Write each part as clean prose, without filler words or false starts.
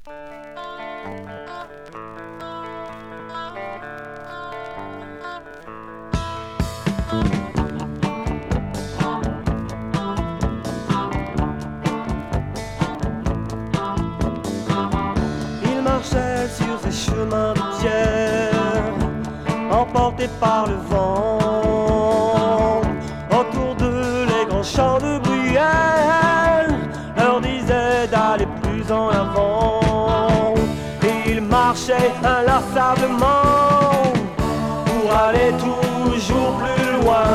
Il marchait sur ces chemins de pierre, emporté par le vent. Autour d'eux, les grands champs de bruyère leur disaient d'aller plus en avant. Et ils marchaient inlassablement pour aller toujours plus loin.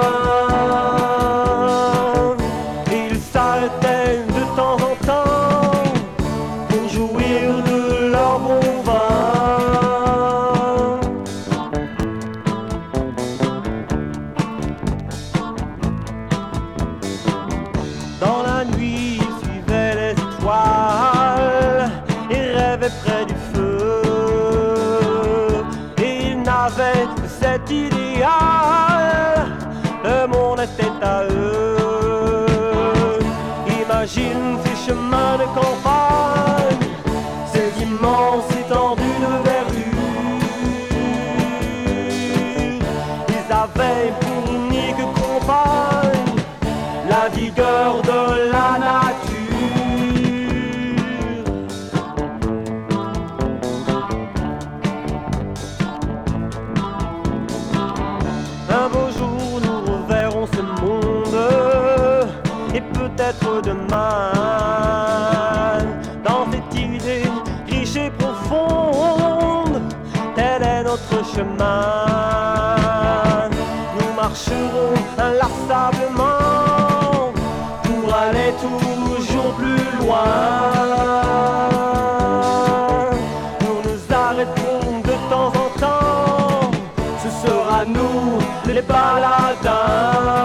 Ils s'arrêtaient de temps en temps pour jouir de leur bon vin. Dans la nuit, ils suivaient les étoiles et rêvaient près du feu. Et ils n'avaient que cet idéal, le monde était à eux. Imagine ces chemins de campagne, ces immenses étendues de verdure. Ils avaient pour unique compagne la vigueur de la nature. Un beau jour nous reverrons ce monde, et peut-être demain, dans cette idée riche et profonde, tel est notre chemin. Nous marcherons inlassablement pour aller toujours plus loin. Nous nous arrêterons de temps en temps, ce sera nous les baladins.